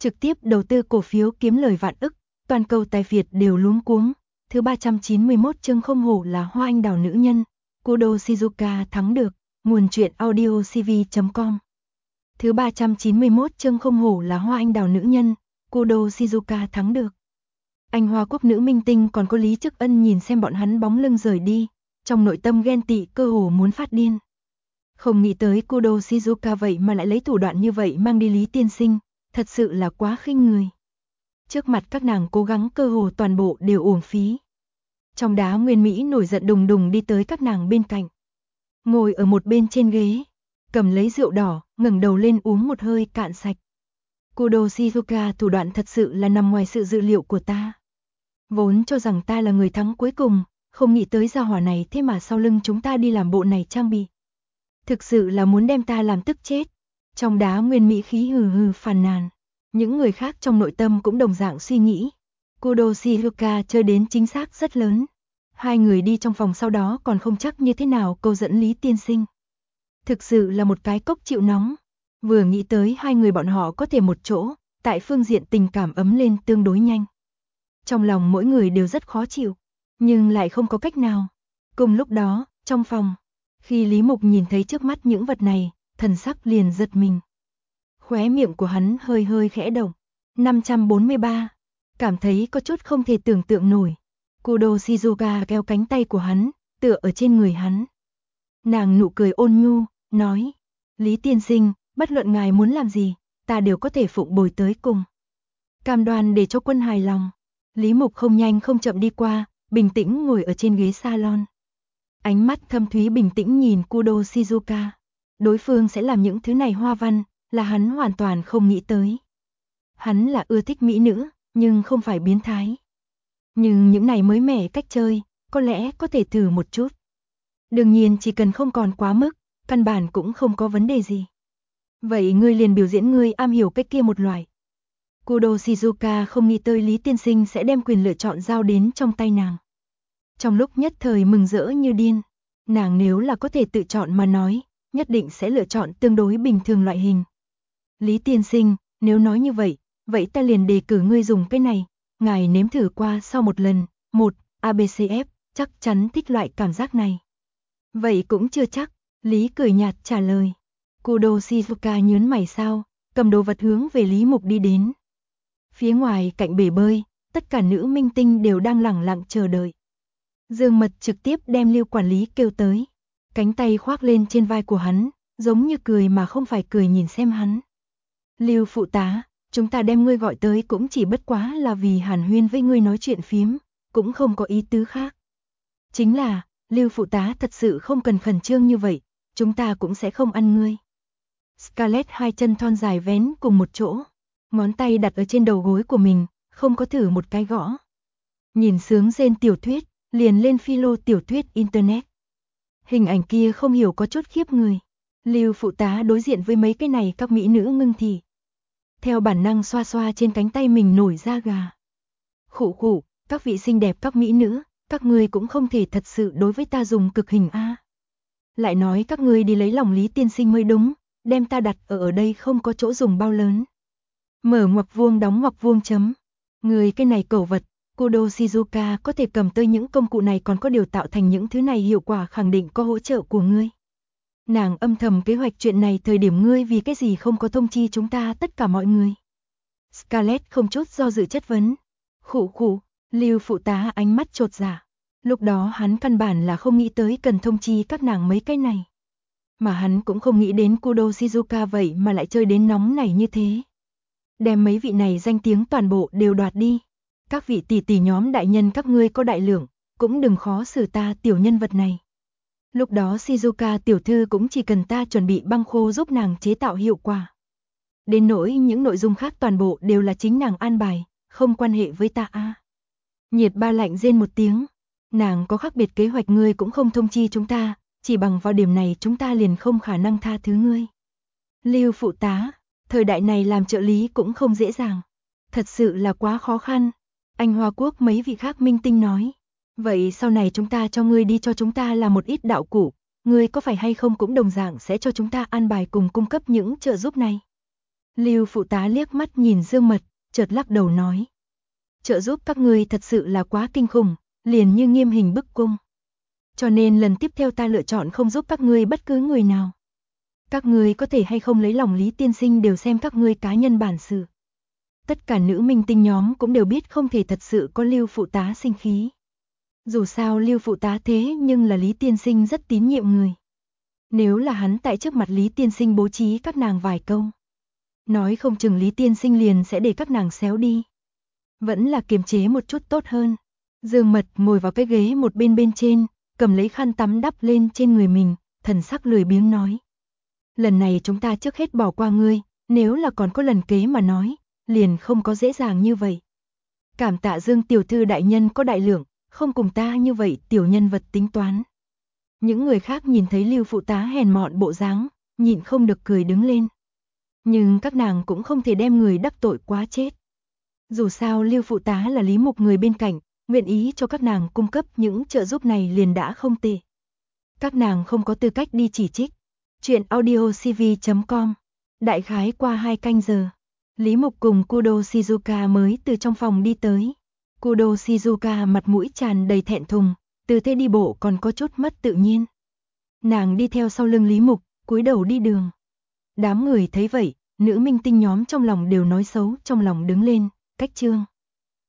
trực tiếp đầu tư cổ phiếu kiếm lời vạn ức, toàn cầu tài Việt đều luống cuống. Thứ 391 chương không hổ là hoa anh đào nữ nhân, Kudo Shizuka thắng được, nguồn truyện audio cv.com. Thứ 391 chương không hổ là hoa anh đào nữ nhân, Kudo Shizuka thắng được. Anh Hoa Quốc nữ minh tinh còn có Lý Chức Ân nhìn xem bọn hắn bóng lưng rời đi, trong nội tâm ghen tị cơ hồ muốn phát điên. Không nghĩ tới Kudo Shizuka vậy mà lại lấy thủ đoạn như vậy mang đi Lý tiên sinh, thật sự là quá khinh người. Trước mặt các nàng cố gắng cơ hồ toàn bộ đều uổng phí. Trong đá Nguyên Mỹ nổi giận đùng đùng đi tới các nàng bên cạnh. Ngồi ở một bên trên ghế, cầm lấy rượu đỏ, ngẩng đầu lên uống một hơi cạn sạch. Kudo Shizuka thủ đoạn thật sự là nằm ngoài sự dự liệu của ta. Vốn cho rằng ta là người thắng cuối cùng, không nghĩ tới gia hỏa này thế mà sau lưng chúng ta đi làm bộ này trang bị. Thực sự là muốn đem ta làm tức chết. Trong đá Nguyên Mỹ khí hừ hừ phàn nàn. Những người khác trong nội tâm cũng đồng dạng suy nghĩ. Kudo Shizuka chơi đến chính xác rất lớn. Hai người đi trong phòng sau đó còn không chắc như thế nào câu dẫn Lý tiên sinh. Thực sự là một cái cốc chịu nóng. Vừa nghĩ tới hai người bọn họ có thể một chỗ, tại phương diện tình cảm ấm lên tương đối nhanh. Trong lòng mỗi người đều rất khó chịu, nhưng lại không có cách nào. Cùng lúc đó, trong phòng, khi Lý Mục nhìn thấy trước mắt những vật này, thần sắc liền giật mình. Khóe miệng của hắn hơi hơi khẽ động. 543. Cảm thấy có chút không thể tưởng tượng nổi. Kudo Shizuka kéo cánh tay của hắn, tựa ở trên người hắn. Nàng nụ cười ôn nhu, nói. Lý tiên sinh, bất luận ngài muốn làm gì, ta đều có thể phụng bồi tới cùng. Cam đoan để cho quân hài lòng. Lý Mục không nhanh không chậm đi qua, bình tĩnh ngồi ở trên ghế salon. Ánh mắt thâm thúy bình tĩnh nhìn Kudo Shizuka. Đối phương sẽ làm những thứ này hoa văn, là hắn hoàn toàn không nghĩ tới. Hắn là ưa thích mỹ nữ, nhưng không phải biến thái. Nhưng những này mới mẻ cách chơi, có lẽ có thể thử một chút. Đương nhiên chỉ cần không còn quá mức, căn bản cũng không có vấn đề gì. Vậy ngươi liền biểu diễn ngươi am hiểu cách kia một loại. Kudo Shizuka không nghĩ tới Lý tiên sinh sẽ đem quyền lựa chọn giao đến trong tay nàng. Trong lúc nhất thời mừng rỡ như điên, nàng nếu là có thể tự chọn mà nói, nhất định sẽ lựa chọn tương đối bình thường loại hình. Lý tiên sinh, nếu nói như vậy, vậy ta liền đề cử ngươi dùng cái này, ngài nếm thử qua sau một lần, ABCF, chắc chắn thích loại cảm giác này. Vậy cũng chưa chắc, Lý cười nhạt trả lời. Kudo Shizuka nhớn mày sao, cầm đồ vật hướng về Lý Mục đi đến. Phía ngoài cạnh bể bơi, tất cả nữ minh tinh đều đang lẳng lặng chờ đợi. Dương Mật trực tiếp đem Lưu quản lý kêu tới, cánh tay khoác lên trên vai của hắn, giống như cười mà không phải cười nhìn xem hắn. Lưu phụ tá, chúng ta đem ngươi gọi tới cũng chỉ bất quá là vì hàn huyên với ngươi nói chuyện phiếm, cũng không có ý tứ khác. Chính là, Lưu phụ tá thật sự không cần khẩn trương như vậy, chúng ta cũng sẽ không ăn ngươi. Scarlett hai chân thon dài vén cùng một chỗ, ngón tay đặt ở trên đầu gối của mình, không có thử một cái gõ. Nhìn sướng rên tiểu thuyết, liền lên philo tiểu thuyết internet. Hình ảnh kia không hiểu có chút khiếp người. Lưu phụ tá đối diện với mấy cái này các mỹ nữ ngưng thị. Theo bản năng xoa xoa trên cánh tay mình nổi da gà. Khụ khụ, các vị xinh đẹp các mỹ nữ, các ngươi cũng không thể thật sự đối với ta dùng cực hình a. Lại nói các ngươi đi lấy lòng Lý tiên sinh mới đúng, đem ta đặt ở đây không có chỗ dùng bao lớn. Mở ngoặc vuông đóng ngoặc vuông chấm. Người cái này cẩu vật, Kudo Shizuka có thể cầm tới những công cụ này còn có điều tạo thành những thứ này hiệu quả khẳng định có hỗ trợ của ngươi. Nàng âm thầm kế hoạch chuyện này thời điểm ngươi vì cái gì không có thông chi chúng ta tất cả mọi người. Scarlett không chút do dự chất vấn. Khụ khụ, Lưu phụ tá ánh mắt chột dạ. Lúc đó hắn căn bản là không nghĩ tới cần thông chi các nàng mấy cái này. Mà hắn cũng không nghĩ đến Kudo Shizuka vậy mà lại chơi đến nóng này như thế. Đem mấy vị này danh tiếng toàn bộ đều đoạt đi. Các vị tỷ tỷ nhóm đại nhân các ngươi có đại lượng, cũng đừng khó xử ta tiểu nhân vật này. Lúc đó Shizuka tiểu thư cũng chỉ cần ta chuẩn bị băng khô giúp nàng chế tạo hiệu quả. Đến nỗi những nội dung khác toàn bộ đều là chính nàng an bài, không quan hệ với ta a. Nhiệt Ba lạnh rên một tiếng, nàng có khác biệt kế hoạch ngươi cũng không thông chi chúng ta, chỉ bằng vào điểm này chúng ta liền không khả năng tha thứ ngươi. Lưu phụ tá, thời đại này làm trợ lý cũng không dễ dàng, thật sự là quá khó khăn. Anh Hoa Quốc mấy vị khác minh tinh nói. Vậy sau này chúng ta cho ngươi đi cho chúng ta là một ít đạo cụ, ngươi có phải hay không cũng đồng dạng sẽ cho chúng ta an bài cùng cung cấp những trợ giúp này. Lưu phụ tá liếc mắt nhìn Dương Mật, chợt lắc đầu nói. Trợ giúp các ngươi thật sự là quá kinh khủng, liền như nghiêm hình bức cung. Cho nên lần tiếp theo ta lựa chọn không giúp các ngươi bất cứ người nào. Các ngươi có thể hay không lấy lòng Lý tiên sinh đều xem các ngươi cá nhân bản sự. Tất cả nữ minh tinh nhóm cũng đều biết không thể thật sự có Lưu phụ tá sinh khí. Dù sao Lưu phụ tá thế nhưng là Lý tiên sinh rất tín nhiệm người. Nếu là hắn tại trước mặt Lý tiên sinh bố trí các nàng vài câu, nói không chừng Lý tiên sinh liền sẽ để các nàng xéo đi. Vẫn là kiềm chế một chút tốt hơn. Dương Mật ngồi vào cái ghế một bên trên, cầm lấy khăn tắm đắp lên trên người mình, thần sắc lười biếng nói. Lần này chúng ta trước hết bỏ qua ngươi, nếu là còn có lần kế mà nói, liền không có dễ dàng như vậy. Cảm tạ Dương tiểu thư đại nhân có đại lượng, không cùng ta như vậy tiểu nhân vật tính toán. Những người khác nhìn thấy Lưu phụ tá hèn mọn bộ dáng, nhịn không được cười đứng lên. Nhưng các nàng cũng không thể đem người đắc tội quá chết. Dù sao Lưu phụ tá là Lý Mục người bên cạnh, nguyện ý cho các nàng cung cấp những trợ giúp này liền đã không tệ. Các nàng không có tư cách đi chỉ trích. Chuyện audiocv.com. Đại khái qua 2 canh giờ, Lý Mục cùng Kudo Shizuka mới từ trong phòng đi tới. Kudo Shizuka mặt mũi tràn đầy thẹn thùng, từ thế đi bộ còn có chút mất tự nhiên. Nàng đi theo sau lưng Lý Mục, cúi đầu đi đường. Đám người thấy vậy, nữ minh tinh nhóm trong lòng đều nói xấu trong lòng đứng lên, cách chương.